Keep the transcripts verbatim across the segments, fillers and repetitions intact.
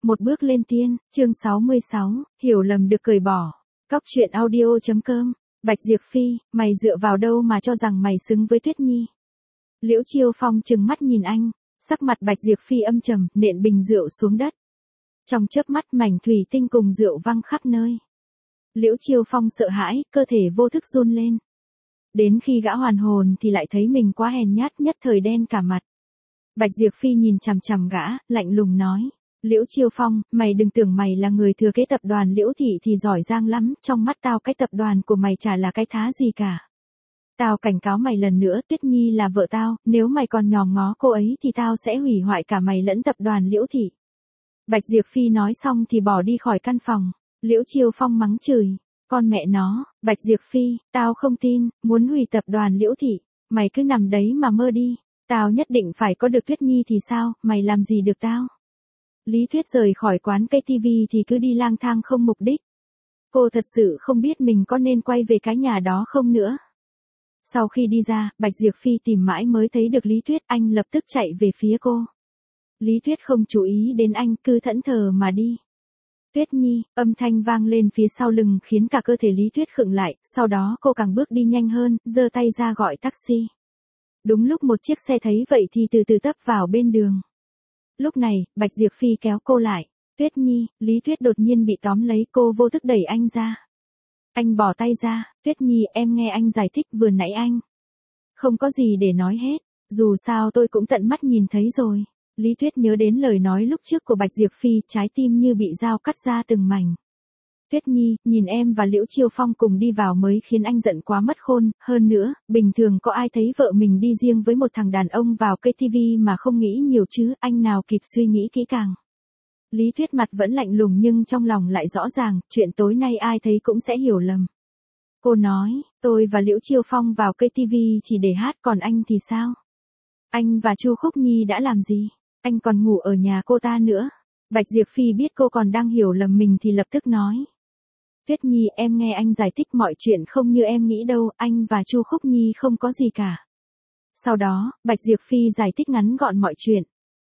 Một bước lên tiên, chương sáu mươi sáu, hiểu lầm được cởi bỏ. Cóc truyện audio chấm com. Bạch Diệp Phi, mày dựa vào đâu mà cho rằng mày xứng với Tuyết Nhi? Liễu Chiêu Phong trừng mắt nhìn anh, sắc mặt Bạch Diệp Phi âm trầm, nện bình rượu xuống đất. Trong chớp mắt mảnh thủy tinh cùng rượu văng khắp nơi. Liễu Chiêu Phong sợ hãi, cơ thể vô thức run lên. Đến khi gã hoàn hồn thì lại thấy mình quá hèn nhát, nhất thời đen cả mặt. Bạch Diệp Phi nhìn chằm chằm gã, lạnh lùng nói. Liễu Chiêu Phong, mày đừng tưởng mày là người thừa kế tập đoàn Liễu Thị thì giỏi giang lắm, trong mắt tao cái tập đoàn của mày chả là cái thá gì cả. Tao cảnh cáo mày lần nữa, Tuyết Nhi là vợ tao, nếu mày còn nhòm ngó cô ấy thì tao sẽ hủy hoại cả mày lẫn tập đoàn Liễu Thị. Bạch Diệp Phi nói xong thì bỏ đi khỏi căn phòng. Liễu Chiêu Phong mắng chửi, con mẹ nó, Bạch Diệp Phi, tao không tin, muốn hủy tập đoàn Liễu Thị, mày cứ nằm đấy mà mơ đi, tao nhất định phải có được Tuyết Nhi thì sao, mày làm gì được tao. Lý Tuyết rời khỏi quán cây tivi thì cứ đi lang thang không mục đích. Cô thật sự không biết mình có nên quay về cái nhà đó không nữa. Sau khi đi ra, Bạch Diệp Phi tìm mãi mới thấy được Lý Tuyết, anh lập tức chạy về phía cô. Lý Tuyết không chú ý đến anh, cứ thẫn thờ mà đi. Tuyết Nhi, âm thanh vang lên phía sau lưng khiến cả cơ thể Lý Tuyết khựng lại, sau đó cô càng bước đi nhanh hơn, giơ tay ra gọi taxi. Đúng lúc một chiếc xe thấy vậy thì từ từ tấp vào bên đường. Lúc này, Bạch Diệp Phi kéo cô lại. Tuyết Nhi, Lý Tuyết đột nhiên bị tóm lấy, cô vô thức đẩy anh ra. Anh bỏ tay ra, Tuyết Nhi em nghe anh giải thích vừa nãy anh. Không có gì để nói hết, dù sao tôi cũng tận mắt nhìn thấy rồi. Lý Tuyết nhớ đến lời nói lúc trước của Bạch Diệp Phi, trái tim như bị dao cắt ra từng mảnh. Tuyết Nhi, nhìn em và Liễu Chiêu Phong cùng đi vào mới khiến anh giận quá mất khôn, hơn nữa, bình thường có ai thấy vợ mình đi riêng với một thằng đàn ông vào cây tivi mà không nghĩ nhiều chứ, anh nào kịp suy nghĩ kỹ càng. Lý Tuyết mặt vẫn lạnh lùng nhưng trong lòng lại rõ ràng, chuyện tối nay ai thấy cũng sẽ hiểu lầm. Cô nói, tôi và Liễu Chiêu Phong vào cây tivi chỉ để hát, còn anh thì sao? Anh và Chu Khúc Nhi đã làm gì? Anh còn ngủ ở nhà cô ta nữa. Bạch Diệp Phi biết cô còn đang hiểu lầm mình thì lập tức nói. Tuyết Nhi, em nghe anh giải thích mọi chuyện không như em nghĩ đâu, anh và Chu Khúc Nhi không có gì cả. Sau đó, Bạch Diệp Phi giải thích ngắn gọn mọi chuyện.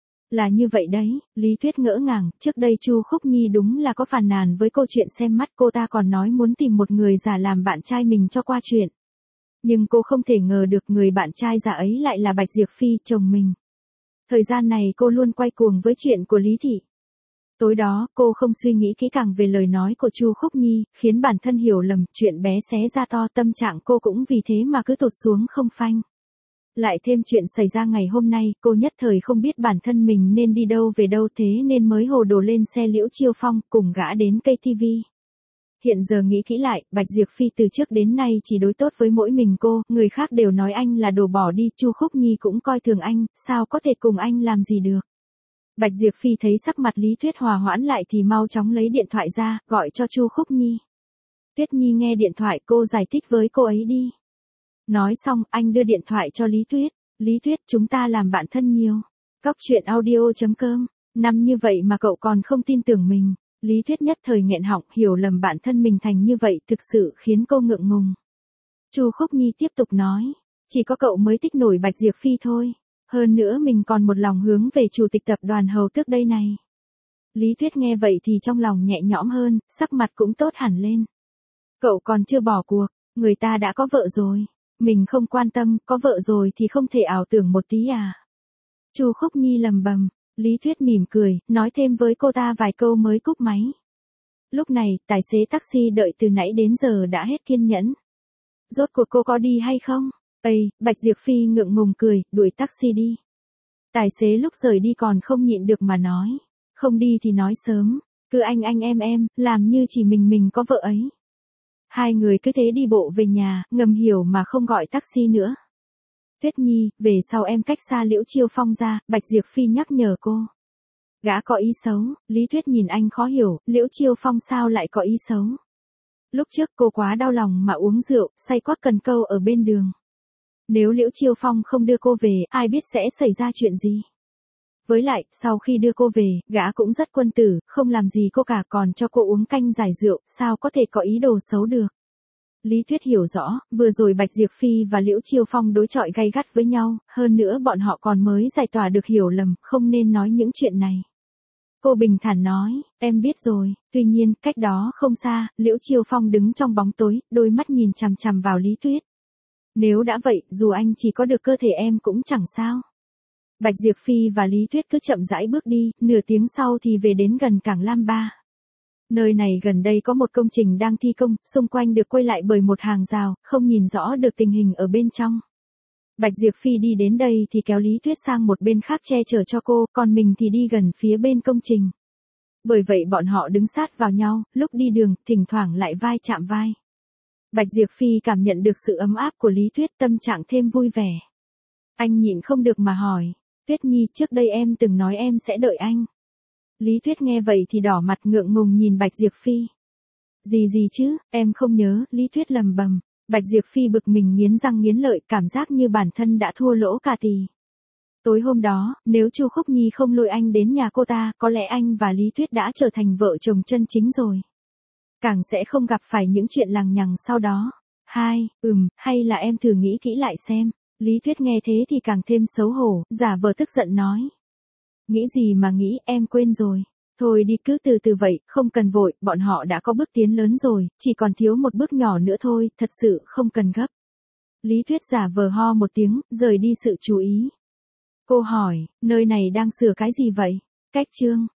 Là như vậy đấy, Lý Tuyết ngỡ ngàng, trước đây Chu Khúc Nhi đúng là có phàn nàn với cô chuyện xem mắt, cô ta còn nói muốn tìm một người giả làm bạn trai mình cho qua chuyện. Nhưng cô không thể ngờ được người bạn trai giả ấy lại là Bạch Diệp Phi, chồng mình. Thời gian này cô luôn quay cuồng với chuyện của Lý Thị. Tối đó, cô không suy nghĩ kỹ càng về lời nói của Chu Khúc Nhi, khiến bản thân hiểu lầm, chuyện bé xé ra to, tâm trạng cô cũng vì thế mà cứ tụt xuống không phanh. Lại thêm chuyện xảy ra ngày hôm nay, cô nhất thời không biết bản thân mình nên đi đâu về đâu, thế nên mới hồ đồ lên xe Liễu Chiêu Phong, cùng gã đến cây tivi. Hiện giờ nghĩ kỹ lại, Bạch Diệp Phi từ trước đến nay chỉ đối tốt với mỗi mình cô, người khác đều nói anh là đồ bỏ đi, Chu Khúc Nhi cũng coi thường anh, sao có thể cùng anh làm gì được. Bạch Diệp Phi thấy sắc mặt Lý Tuyết hòa hoãn lại thì mau chóng lấy điện thoại ra, gọi cho Chu Khúc Nhi. Tuyết Nhi nghe điện thoại, cô giải thích với cô ấy đi. Nói xong, anh đưa điện thoại cho Lý Tuyết. Lý Tuyết, chúng ta làm bạn thân nhiều. Cóc truyện audio chấm com. Năm như vậy mà cậu còn không tin tưởng mình. Lý Tuyết nhất thời nghẹn họng, hiểu lầm bản thân mình thành như vậy thực sự khiến cô ngượng ngùng. Chu Khúc Nhi tiếp tục nói. Chỉ có cậu mới thích nổi Bạch Diệp Phi thôi. Hơn nữa mình còn một lòng hướng về chủ tịch tập đoàn Hầu Tước đây này. Lý Tuyết nghe vậy thì trong lòng nhẹ nhõm hơn, sắc mặt cũng tốt hẳn lên. Cậu còn chưa bỏ cuộc, người ta đã có vợ rồi. Mình không quan tâm, có vợ rồi thì không thể ảo tưởng một tí à. Chu Khúc Nhi lầm bầm, Lý Tuyết mỉm cười, nói thêm với cô ta vài câu mới cúp máy. Lúc này, tài xế taxi đợi từ nãy đến giờ đã hết kiên nhẫn. Rốt cuộc cô có đi hay không? Ây, Bạch Diệp Phi ngượng ngùng cười, đuổi taxi đi. Tài xế lúc rời đi còn không nhịn được mà nói. Không đi thì nói sớm, cứ anh anh em em, làm như chỉ mình mình có vợ ấy. Hai người cứ thế đi bộ về nhà, ngầm hiểu mà không gọi taxi nữa. Tuyết Nhi, về sau em cách xa Liễu Chiêu Phong ra, Bạch Diệp Phi nhắc nhở cô. Gã có ý xấu, Lý Tuyết nhìn anh khó hiểu, Liễu Chiêu Phong sao lại có ý xấu. Lúc trước cô quá đau lòng mà uống rượu, say quắc cần câu ở bên đường. Nếu Liễu Chiêu Phong không đưa cô về, ai biết sẽ xảy ra chuyện gì. Với lại, sau khi đưa cô về, gã cũng rất quân tử, không làm gì cô cả, còn cho cô uống canh giải rượu, sao có thể có ý đồ xấu được. Lý Tuyết hiểu rõ, vừa rồi Bạch Diệp Phi và Liễu Chiêu Phong đối chọi gay gắt với nhau, hơn nữa bọn họ còn mới giải tỏa được hiểu lầm, không nên nói những chuyện này. Cô bình thản nói, em biết rồi, tuy nhiên, cách đó không xa, Liễu Chiêu Phong đứng trong bóng tối, đôi mắt nhìn chằm chằm vào Lý Tuyết. Nếu đã vậy, dù anh chỉ có được cơ thể em cũng chẳng sao. Bạch Diệp Phi và Lý Tuyết cứ chậm rãi bước đi, nửa tiếng sau thì về đến gần cảng Lam Ba. Nơi này gần đây có một công trình đang thi công, xung quanh được quây lại bởi một hàng rào, không nhìn rõ được tình hình ở bên trong. Bạch Diệp Phi đi đến đây thì kéo Lý Tuyết sang một bên khác che chở cho cô, còn mình thì đi gần phía bên công trình. Bởi vậy bọn họ đứng sát vào nhau, lúc đi đường, thỉnh thoảng lại vai chạm vai. Bạch Diệp Phi cảm nhận được sự ấm áp của Lý Tuyết, tâm trạng thêm vui vẻ. Anh nhịn không được mà hỏi, Tuyết Nhi, trước đây em từng nói em sẽ đợi anh. Lý Tuyết nghe vậy thì đỏ mặt ngượng ngùng nhìn Bạch Diệp Phi. Gì gì chứ, em không nhớ, Lý Tuyết lầm bầm. Bạch Diệp Phi bực mình nghiến răng nghiến lợi, cảm giác như bản thân đã thua lỗ cả tỷ. Tối hôm đó, nếu Chu Khúc Nhi không lôi anh đến nhà cô ta, có lẽ anh và Lý Tuyết đã trở thành vợ chồng chân chính rồi. Càng sẽ không gặp phải những chuyện lằng nhằng sau đó. Hai, ừm, hay là em thử nghĩ kỹ lại xem. Lý Tuyết nghe thế thì càng thêm xấu hổ, giả vờ tức giận nói. Nghĩ gì mà nghĩ, em quên rồi. Thôi đi, cứ từ từ vậy, không cần vội, bọn họ đã có bước tiến lớn rồi, chỉ còn thiếu một bước nhỏ nữa thôi, thật sự không cần gấp. Lý Tuyết giả vờ ho một tiếng, rời đi sự chú ý. Cô hỏi, nơi này đang sửa cái gì vậy? Cách chương.